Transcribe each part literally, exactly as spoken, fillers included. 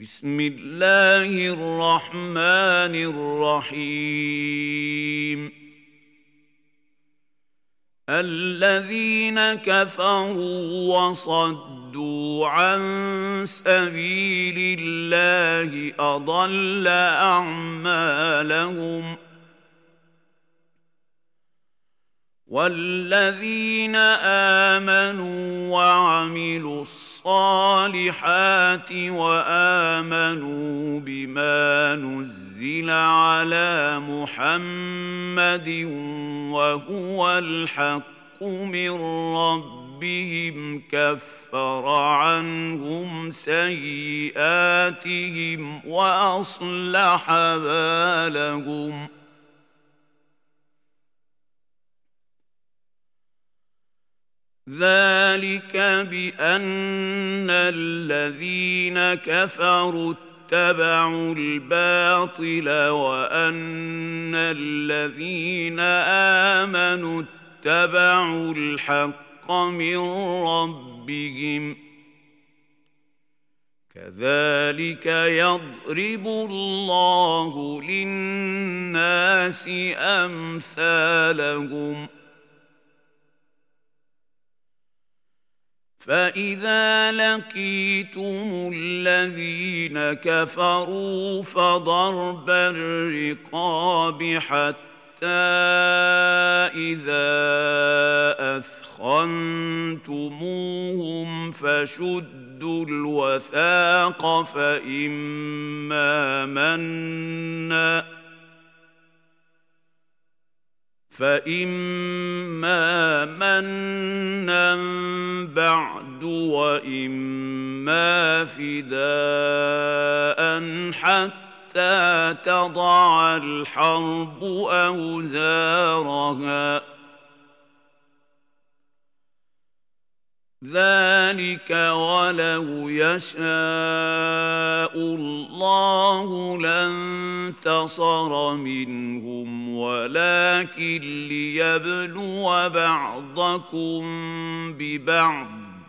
بسم الله الرحمن الرحيم الذين كفروا وصدوا عن سبيل الله أضل أعمالهم والذين آمنوا وعملوا الصالحات وآمنوا بما نزل على محمد وهو الحق من ربهم كفر عنهم سيئاتهم وأصلح بالهم ذلك بأن الذين كفروا اتبعوا الباطل وأن الذين آمنوا اتبعوا الحق من ربهم كذلك يضرب الله للناس أمثالهم فإذا لقيتم الذين كفروا فضرب الرقاب حتى إذا أثخنتموهم فشدوا الوثاق فإما منا فإما منا بعد وإما فداء حتى تضع الحرب أوزارها ذلك ولو يشاء الله لانتصر منهم ولكن ليبلو بعضكم ببعض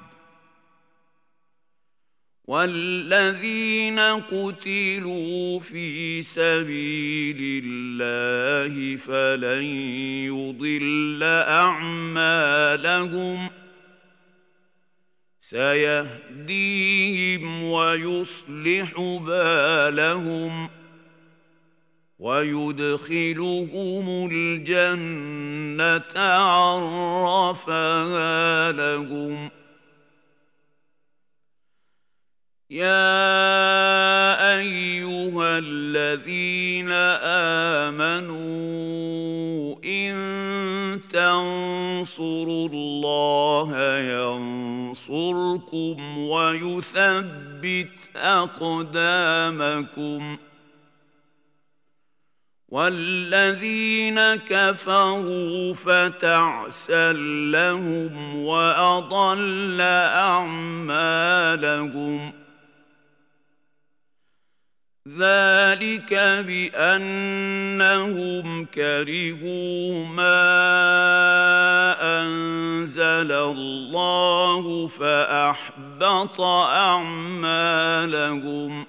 والذين قتلوا في سبيل الله فلن يضل أعمالهم سيهديهم ويصلح بالهم ويدخلهم الجنة عرفها لهم يا أيها الذين آمنوا إن تنصروا الله ينصركم ويثبت أقدامكم والذين كفروا فتعسا لهم وأضل أعمالهم ذلك بأنهم كرهوا ما أنزل الله فأحبط أعمالهم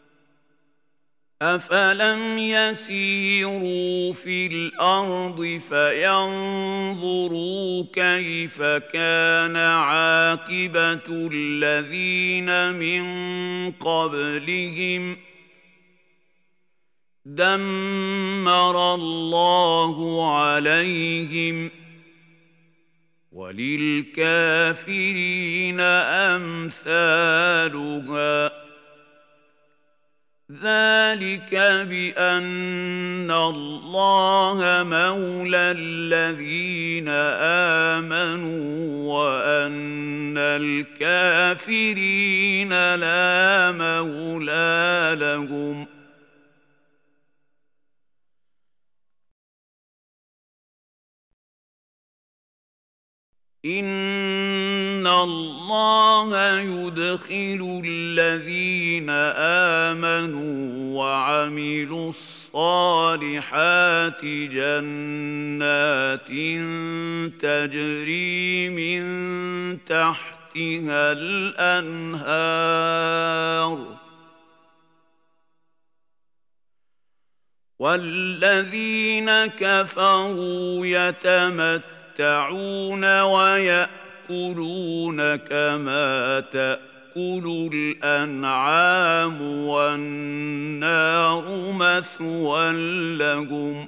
أفلم يسيروا في الأرض فينظروا كيف كان عاقبة الذين من قبلهم دمر الله عليهم وللكافرين أمثالها ذلك بأن الله مولى الذين آمنوا وأن الكافرين لا مولى لهم إن الله يدخل الذين آمنوا وعملوا الصالحات جنات تجري من تحتها الأنهار والذين كفروا يتمتعون ويأكلون كما تأكل الأنعام والنار مثوى لهم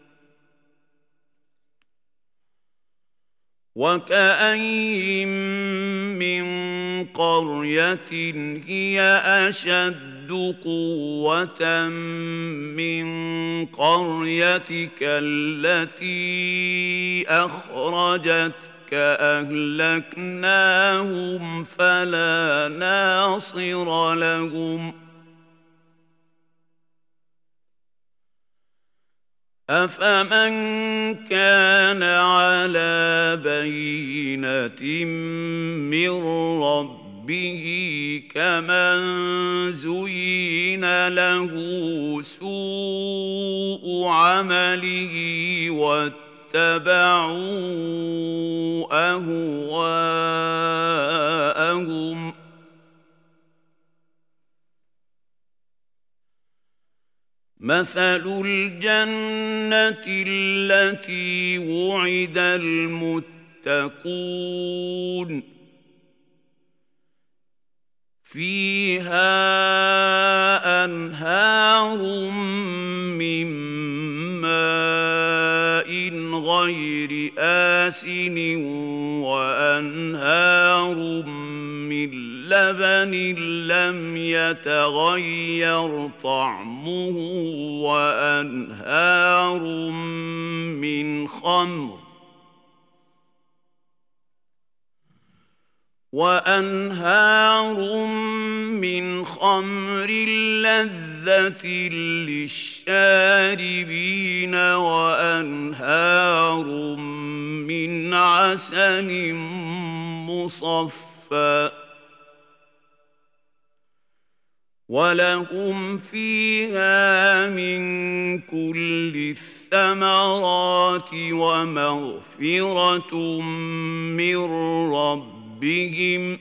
وكأين من قرية هي أشد قوة من قريتك التي أخرجتك أهلكناهم فلا ناصر لهم أفمن كان على بينة من ربه كمن زين له سوء عمله واتبعوا أهواءهم مثل الجنة التي وعد المتقون فيها أنهار من ماء غير آسن وأنهار من لبن لم يتغير طعمه وأنهار من خمر وأنهار من خمر لذة للشاربين وأنهار من عسل مصفى ولهم فيها من كل الثمرات ومغفرة من ربهم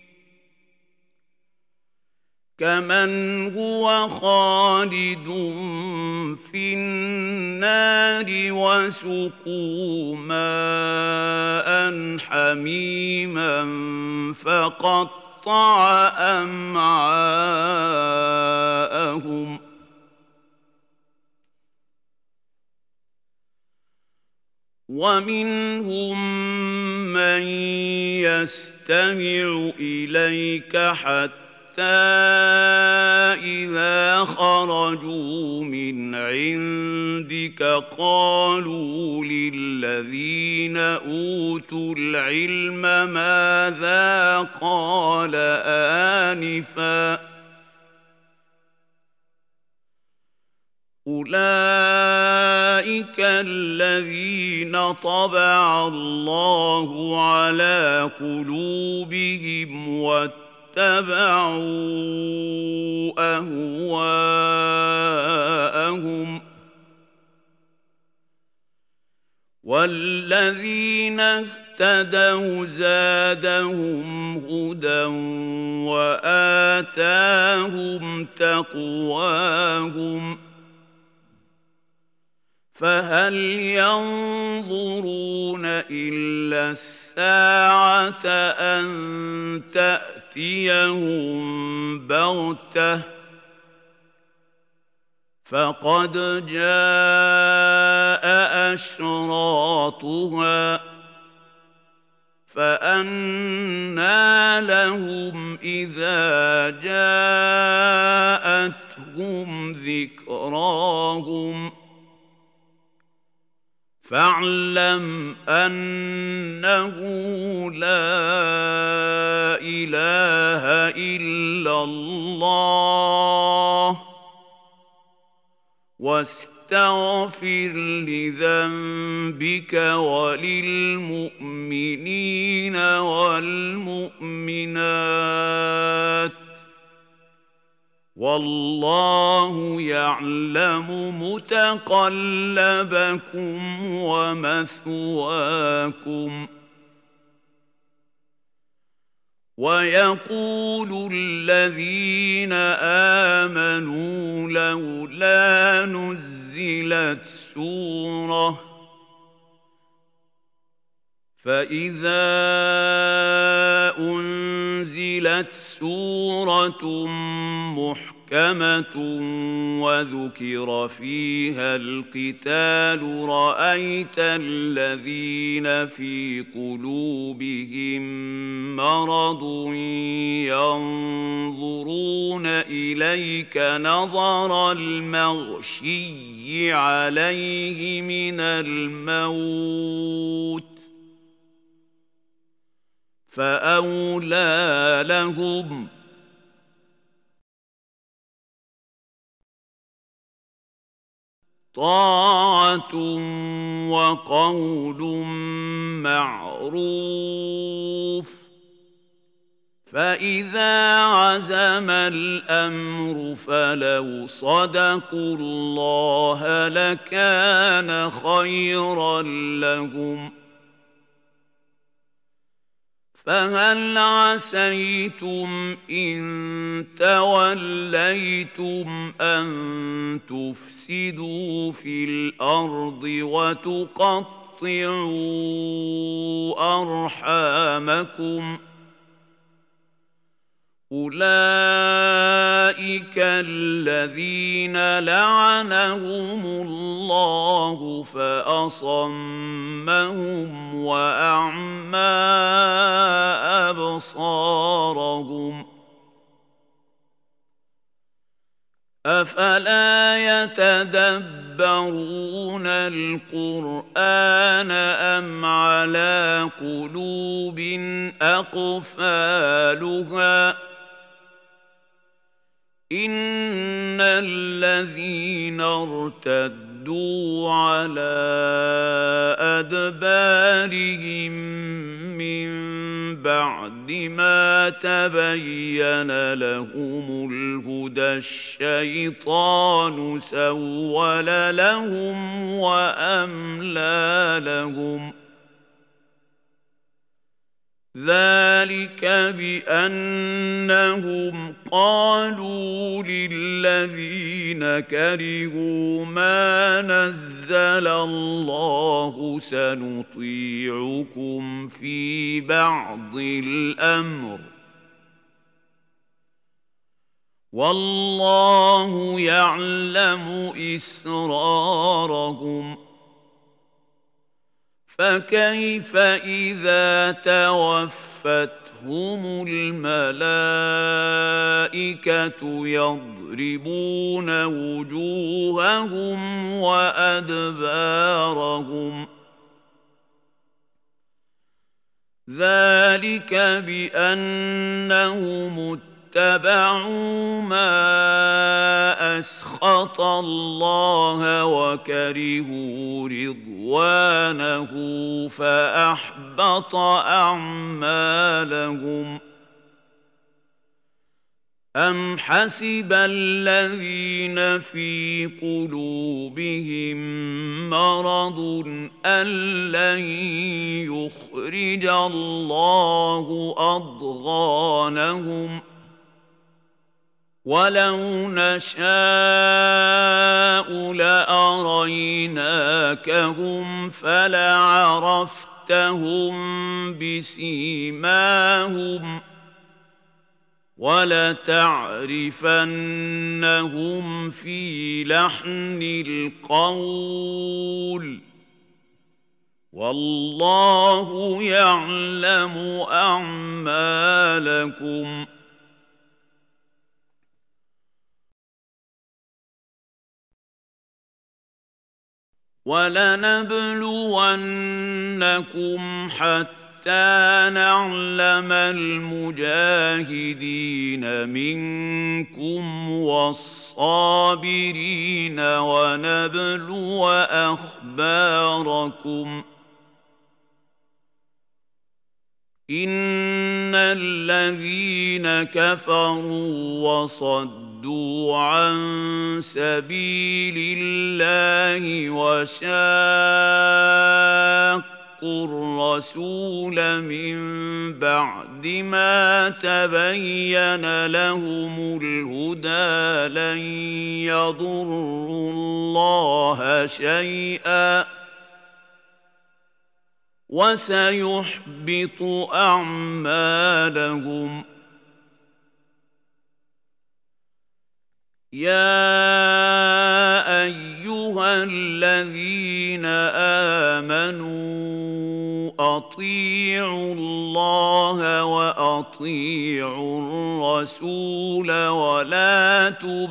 كمن هو خالد في النار وسقوا ماء حميما فقطع أمعاءهم ومنهم من يستمع إليك حتى إذا خرجوا من عندك قالوا للذين أوتوا العلم ماذا قال آنفا أولئك الذين طبع الله على قلوبهم واتبعوا أهواءهم والذين اهتدوا زادهم هدى وآتاهم تقواهم فهل ينظرون إلا الساعة أن تأتيهم بغتة فقد جاء أشراطها فأنى لهم إذا جاءتهم ذكراهم فاعلم أنه لا إله إلا الله واستغفر لذنبك وللمؤمنين والمؤمنات والله يعلم متقلبكم ومثواكم ويقول الذين آمنوا لولا نزل أنزلت سورة فإذا أنزلت سورة محكمة وذكر فيها القتال رأيت الذين في قلوبهم مرض ينظرون إليك نظر المغشي عليه من الموت فأولى لهم طاعة وقول معروف فإذا عزم الأمر فلو صدقوا الله لكان خيرا لهم فهل عسيتم إن توليتم أن تفسدوا في الأرض وتقطعوا أرحامكم أولئك الذين لعنهم الله فأصمهم وأعمى أبصارهم أفلا يتدبرون القرآن أم على قلوب أقفالها إن الذين ارتدوا على أدبارهم من بعد ما تبين لهم الهدى الشيطان سول لهم وأملى لهم ذلك بأنهم قالوا للذين كرهوا ما نزل الله سنطيعكم في بعض الأمر والله يعلم إسرارهم فكيف إذا توفتهم الملائكة يضربون وجوههم وأدبارهم ذلك بأنهم اتبعوا ما أسخط الله وكرهوا رضوانه فأحبط أعمالهم أم حسب الذين في قلوبهم مرض أن لن يخرج الله أضغانهم ولو نشاء لأريناكهم فلعرفتهم بسيماهم ولتعرفنهم في لحن القول والله يعلم أعمالكم ولنبلونكم حتى نعلم المجاهدين منكم والصابرين ونبلو أخباركم إن الذين كفروا وصدوا عن سبيل الله وشاقوا الرسول من بعد ما تبين لهم الهدى لن يضروا الله شيئا وسيحبط أعمالهم. يا أيها الذين آمنوا أطيعوا الله وأطيعوا الرسول ولا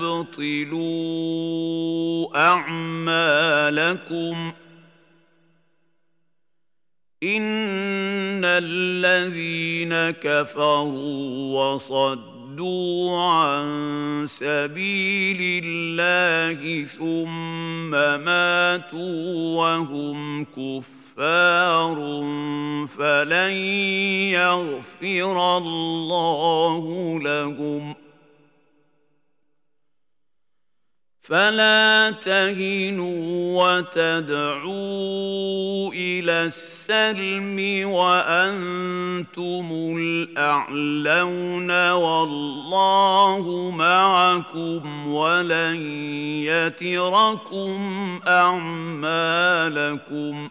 تبطلوا أعمالكم إن الذين كفروا وصدوا عن سبيل الله ثم ماتوا وهم كفار فلن يغفر الله لهم. فلا تهنوا وتدعوا إلى السلم وأنتم الأعلون والله معكم ولن يتركم أعمالكم.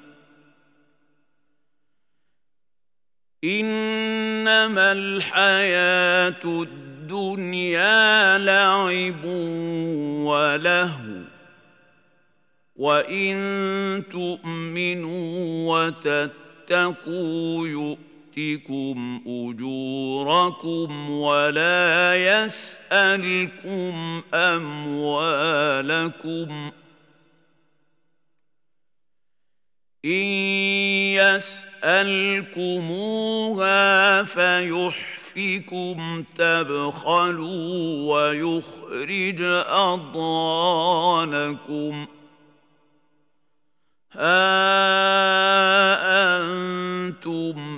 إنما الحياة الدنيا لعب ولهو وإن تؤمنوا وتتقوا يؤتكم أجوركم ولا يسألكم أموالكم. إن يسألكموها فيحفكم تبخلوا ويخرج أضغانكم. ها أنتم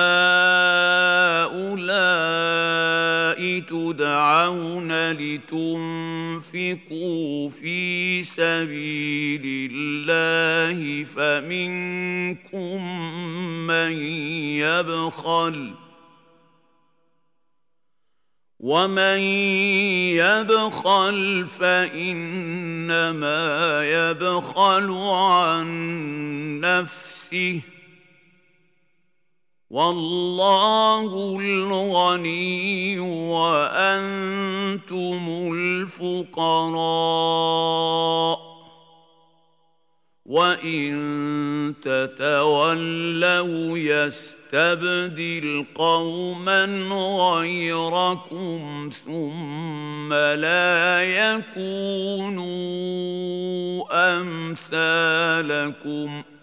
هؤلاء تدعون لتنفقوا في سبيل الله فمنكم من يبخل ومن يبخل فإنما يبخل عن نفسه والله الغني وأنتم الفقراء وإن تتولوا يستبدل قوما غيركم ثم لا يكونوا أمثالكم.